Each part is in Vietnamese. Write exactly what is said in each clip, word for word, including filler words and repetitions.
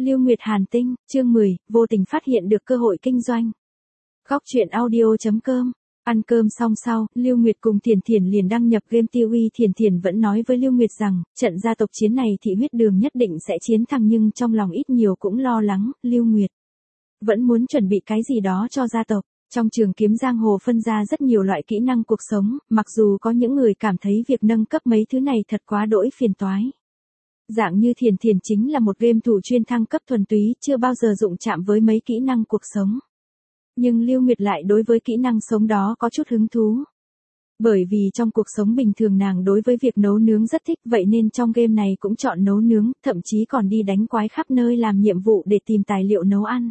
Lưu Nguyệt Hàn Tinh, chương mười, vô tình phát hiện được cơ hội kinh doanh. Góc truyện audio.com. Ăn cơm xong sau, Lưu Nguyệt cùng Thiền Thiền liền đăng nhập game ti vi. Thiền Thiền vẫn nói với Lưu Nguyệt rằng, trận gia tộc chiến này thị huyết đường nhất định sẽ chiến thắng, nhưng trong lòng ít nhiều cũng lo lắng. Lưu Nguyệt vẫn muốn chuẩn bị cái gì đó cho gia tộc. Trong trường kiếm giang hồ phân ra rất nhiều loại kỹ năng cuộc sống, mặc dù có những người cảm thấy việc nâng cấp mấy thứ này thật quá đỗi phiền toái. Dạng như Thiền Thiền chính là một game thủ chuyên thăng cấp thuần túy, chưa bao giờ dụng chạm với mấy kỹ năng cuộc sống. Nhưng Lưu Nguyệt lại đối với kỹ năng sống đó có chút hứng thú. Bởi vì trong cuộc sống bình thường nàng đối với việc nấu nướng rất thích, vậy nên trong game này cũng chọn nấu nướng, thậm chí còn đi đánh quái khắp nơi làm nhiệm vụ để tìm tài liệu nấu ăn.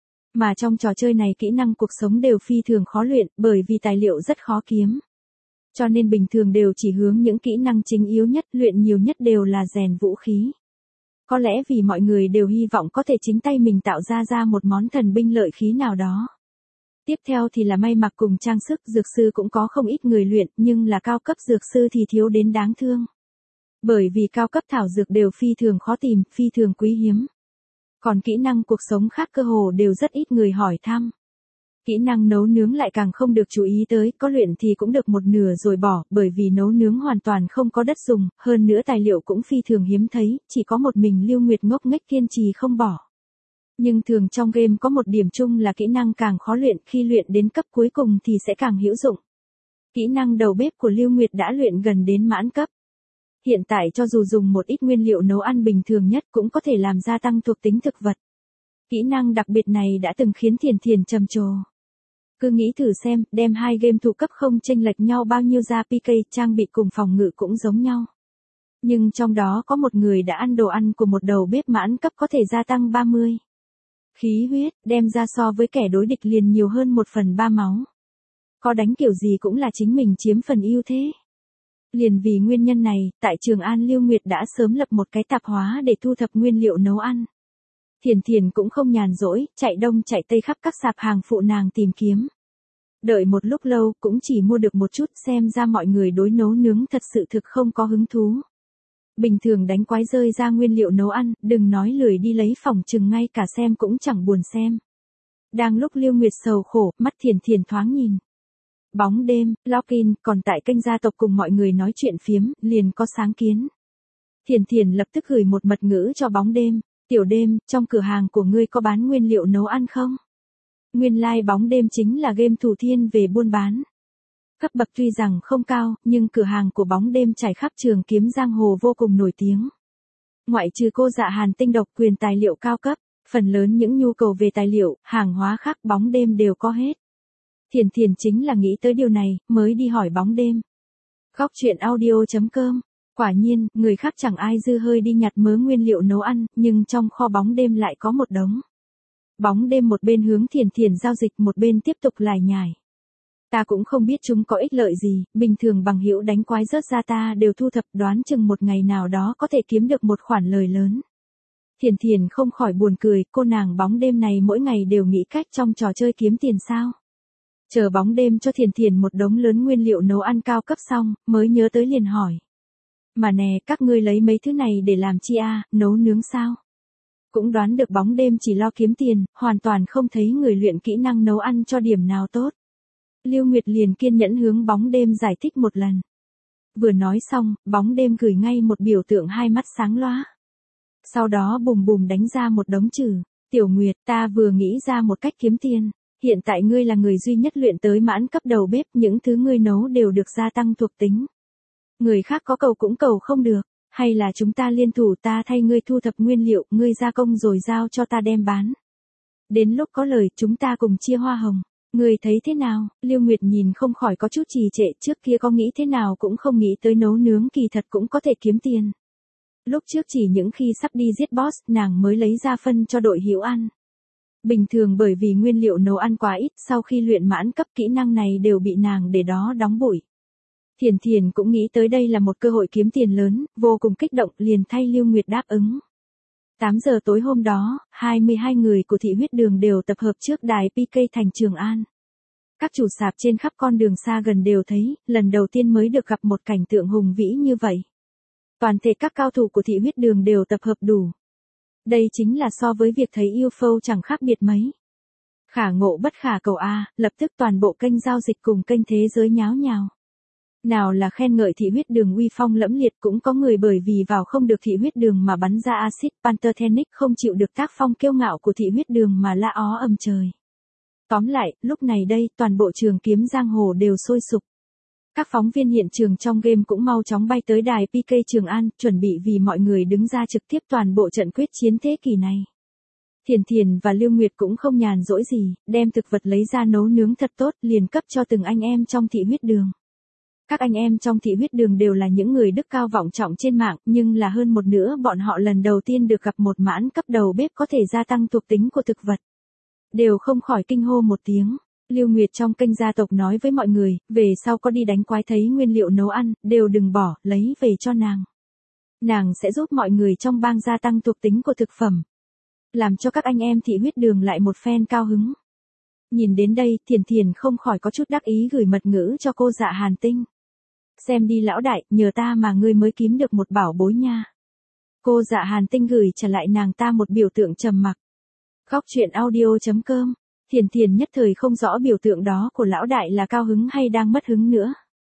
Mà trong trò chơi này kỹ năng cuộc sống đều phi thường khó luyện, bởi vì tài liệu rất khó kiếm. Cho nên bình thường đều chỉ hướng những kỹ năng chính yếu nhất, luyện nhiều nhất đều là rèn vũ khí. Có lẽ vì mọi người đều hy vọng có thể chính tay mình tạo ra ra một món thần binh lợi khí nào đó. Tiếp theo thì là may mặc cùng trang sức, dược sư cũng có không ít người luyện, nhưng là cao cấp dược sư thì thiếu đến đáng thương. Bởi vì cao cấp thảo dược đều phi thường khó tìm, phi thường quý hiếm. Còn kỹ năng cuộc sống khác cơ hồ đều rất ít người hỏi thăm. Kỹ năng nấu nướng lại càng không được chú ý tới, có luyện thì cũng được một nửa rồi bỏ, bởi vì nấu nướng hoàn toàn không có đất dùng, hơn nữa tài liệu cũng phi thường hiếm thấy, chỉ có một mình Lưu Nguyệt ngốc nghếch kiên trì không bỏ. Nhưng thường trong game có một điểm chung là kỹ năng càng khó luyện, khi luyện đến cấp cuối cùng thì sẽ càng hữu dụng. Kỹ năng đầu bếp của Lưu Nguyệt đã luyện gần đến mãn cấp. Hiện tại cho dù dùng một ít nguyên liệu nấu ăn bình thường nhất cũng có thể làm gia tăng thuộc tính thực vật. Kỹ năng đặc biệt này đã từng khiến Thiền Thiền trầm trồ. Cứ nghĩ thử xem, đem hai game thủ cấp không chênh lệch nhau bao nhiêu ra pê ca, trang bị cùng phòng ngự cũng giống nhau. Nhưng trong đó có một người đã ăn đồ ăn của một đầu bếp mãn cấp có thể gia tăng ba mươi. Khí huyết, đem ra so với kẻ đối địch liền nhiều hơn một phần ba máu. Có đánh kiểu gì cũng là chính mình chiếm phần ưu thế. Liền vì nguyên nhân này, tại Trường An Lưu Nguyệt đã sớm lập một cái tạp hóa để thu thập nguyên liệu nấu ăn. Thiền Thiền cũng không nhàn rỗi, chạy đông chạy tây khắp các sạp hàng phụ nàng tìm kiếm. Đợi một lúc lâu cũng chỉ mua được một chút, xem ra mọi người đối nấu nướng thật sự thực không có hứng thú. Bình thường đánh quái rơi ra nguyên liệu nấu ăn, đừng nói lười đi lấy, phòng chừng ngay cả xem cũng chẳng buồn xem. Đang lúc Lưu Nguyệt sầu khổ, mắt Thiền Thiền thoáng nhìn. Bóng đêm, login, còn tại kênh gia tộc cùng mọi người nói chuyện phiếm, liền có sáng kiến. Thiền Thiền lập tức gửi một mật ngữ cho bóng đêm. Tiểu đêm, trong cửa hàng của ngươi có bán nguyên liệu nấu ăn không? Nguyên lai like bóng đêm chính là game thủ thiên về buôn bán. Cấp bậc tuy rằng không cao, nhưng cửa hàng của bóng đêm trải khắp trường kiếm giang hồ vô cùng nổi tiếng. Ngoại trừ cô dạ Hàn Tinh độc quyền tài liệu cao cấp, phần lớn những nhu cầu về tài liệu, hàng hóa khác bóng đêm đều có hết. Thiền Thiền chính là nghĩ tới điều này, mới đi hỏi bóng đêm. Góc truyện audio.com. Quả nhiên, người khác chẳng ai dư hơi đi nhặt mớ nguyên liệu nấu ăn, nhưng trong kho bóng đêm lại có một đống. Bóng đêm một bên hướng Thiền Thiền giao dịch, một bên tiếp tục lải nhải. Ta cũng không biết chúng có ích lợi gì, bình thường bằng hữu đánh quái rớt ra ta đều thu thập, đoán chừng một ngày nào đó có thể kiếm được một khoản lời lớn. Thiền Thiền không khỏi buồn cười, cô nàng bóng đêm này mỗi ngày đều nghĩ cách trong trò chơi kiếm tiền sao. Chờ bóng đêm cho Thiền Thiền một đống lớn nguyên liệu nấu ăn cao cấp xong, mới nhớ tới liền hỏi. Mà nè, các ngươi lấy mấy thứ này để làm chi a, nấu nướng sao? Cũng đoán được bóng đêm chỉ lo kiếm tiền, hoàn toàn không thấy người luyện kỹ năng nấu ăn cho điểm nào tốt. Lưu Nguyệt liền kiên nhẫn hướng bóng đêm giải thích một lần. Vừa nói xong, bóng đêm gửi ngay một biểu tượng hai mắt sáng lóa. Sau đó bùm bùm đánh ra một đống chữ. Tiểu Nguyệt, ta vừa nghĩ ra một cách kiếm tiền. Hiện tại ngươi là người duy nhất luyện tới mãn cấp đầu bếp, những thứ ngươi nấu đều được gia tăng thuộc tính. Người khác có cầu cũng cầu không được, hay là chúng ta liên thủ, ta thay ngươi thu thập nguyên liệu, ngươi gia công rồi giao cho ta đem bán. Đến lúc có lời chúng ta cùng chia hoa hồng. Ngươi thấy thế nào? Lưu Nguyệt nhìn không khỏi có chút trì trệ, trước kia có nghĩ thế nào cũng không nghĩ tới nấu nướng kỳ thật cũng có thể kiếm tiền. Lúc trước chỉ những khi sắp đi giết boss, nàng mới lấy ra phân cho đội hữu ăn. Bình thường bởi vì nguyên liệu nấu ăn quá ít, sau khi luyện mãn cấp kỹ năng này đều bị nàng để đó đóng bụi. Thiền Thiền cũng nghĩ tới đây là một cơ hội kiếm tiền lớn, vô cùng kích động, liền thay Lưu Nguyệt đáp ứng. tám giờ tối hôm đó, hai mươi hai người của thị huyết đường đều tập hợp trước đài pê ca thành Trường An. Các chủ sạp trên khắp con đường xa gần đều thấy, lần đầu tiên mới được gặp một cảnh tượng hùng vĩ như vậy. Toàn thể các cao thủ của thị huyết đường đều tập hợp đủ. Đây chính là so với việc thấy u ép ô chẳng khác biệt mấy. Khả ngộ bất khả cầu a, lập tức toàn bộ kênh giao dịch cùng kênh thế giới nháo nhào. Nào là khen ngợi thị huyết đường uy phong lẫm liệt, cũng có người bởi vì vào không được thị huyết đường mà bắn ra axit pantothenic, không chịu được tác phong kiêu ngạo của thị huyết đường mà la ó ầm trời. Tóm lại, lúc này đây, toàn bộ trường kiếm giang hồ đều sôi sục. Các phóng viên hiện trường trong game cũng mau chóng bay tới đài pê ca Trường An, chuẩn bị vì mọi người đứng ra trực tiếp toàn bộ trận quyết chiến thế kỷ này. Thiền Thiền và Lưu Nguyệt cũng không nhàn rỗi gì, đem thực vật lấy ra nấu nướng thật tốt, liền cấp cho từng anh em trong thị huyết đường. Các anh em trong thị huyết đường đều là những người đức cao vọng trọng trên mạng, nhưng là hơn một nữa bọn họ lần đầu tiên được gặp một mãn cấp đầu bếp có thể gia tăng thuộc tính của thực vật. Đều không khỏi kinh hô một tiếng. Lưu Nguyệt trong kênh gia tộc nói với mọi người, về sau có đi đánh quái thấy nguyên liệu nấu ăn, đều đừng bỏ, lấy về cho nàng. Nàng sẽ giúp mọi người trong bang gia tăng thuộc tính của thực phẩm. Làm cho các anh em thị huyết đường lại một phen cao hứng. Nhìn đến đây, Thiền Thiền không khỏi có chút đắc ý gửi mật ngữ cho cô Dạ Hàn Tinh. Xem đi lão đại, nhờ ta mà ngươi mới kiếm được một bảo bối nha. Cô Dạ Hàn Tinh gửi trả lại nàng ta một biểu tượng trầm mặc. Góc truyện audio chấm com. Thiền Thiền nhất thời không rõ biểu tượng đó của lão đại là cao hứng hay đang mất hứng nữa.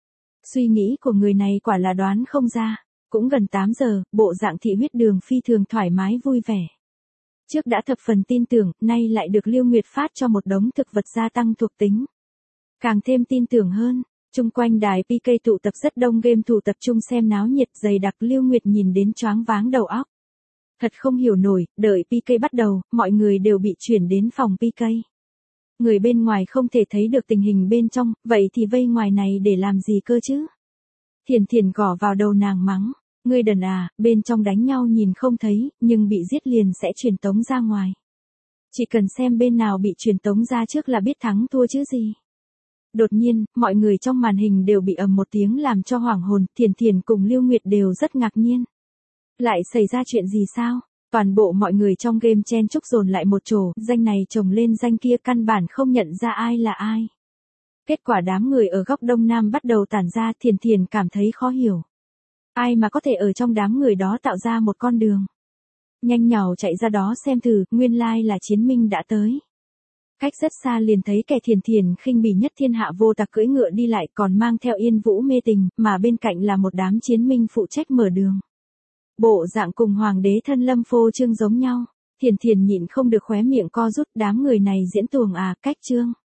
Suy nghĩ của người này quả là đoán không ra. Cũng gần tám giờ, bộ dạng thị huyết đường phi thường thoải mái vui vẻ. Trước đã thập phần tin tưởng, nay lại được Lưu Nguyệt phát cho một đống thực vật gia tăng thuộc tính. Càng thêm tin tưởng hơn, chung quanh đài pê ca tụ tập rất đông game thủ tập trung xem náo nhiệt dày đặc. Lưu Nguyệt nhìn đến choáng váng đầu óc. Thật không hiểu nổi, đợi pê ca bắt đầu, mọi người đều bị chuyển đến phòng pê ca. Người bên ngoài không thể thấy được tình hình bên trong, vậy thì vây ngoài này để làm gì cơ chứ? Thiền Thiền gõ vào đầu nàng mắng, ngươi đần à, bên trong đánh nhau nhìn không thấy, nhưng bị giết liền sẽ truyền tống ra ngoài. Chỉ cần xem bên nào bị truyền tống ra trước là biết thắng thua chứ gì. Đột nhiên, mọi người trong màn hình đều bị ầm một tiếng làm cho hoảng hồn, Thiền Thiền cùng Lưu Nguyệt đều rất ngạc nhiên. Lại xảy ra chuyện gì sao? Toàn bộ mọi người trong game chen chúc dồn lại một chỗ, danh này chồng lên danh kia căn bản không nhận ra ai là ai. Kết quả đám người ở góc đông nam bắt đầu tản ra. Thiền Thiền cảm thấy khó hiểu. Ai mà có thể ở trong đám người đó tạo ra một con đường. Nhanh nhào chạy ra đó xem thử, nguyên lai là Chiến Minh đã tới. Cách rất xa liền thấy kẻ Thiền Thiền khinh bỉ nhất thiên hạ vô tặc cưỡi ngựa đi lại, còn mang theo Yên Vũ mê tình, mà bên cạnh là một đám chiến minh phụ trách mở đường. Bộ dạng cùng hoàng đế thân lâm phô trương giống nhau. Thiền Thiền nhịn không được khóe miệng co rút, đám người này diễn tuồng à, cách trương.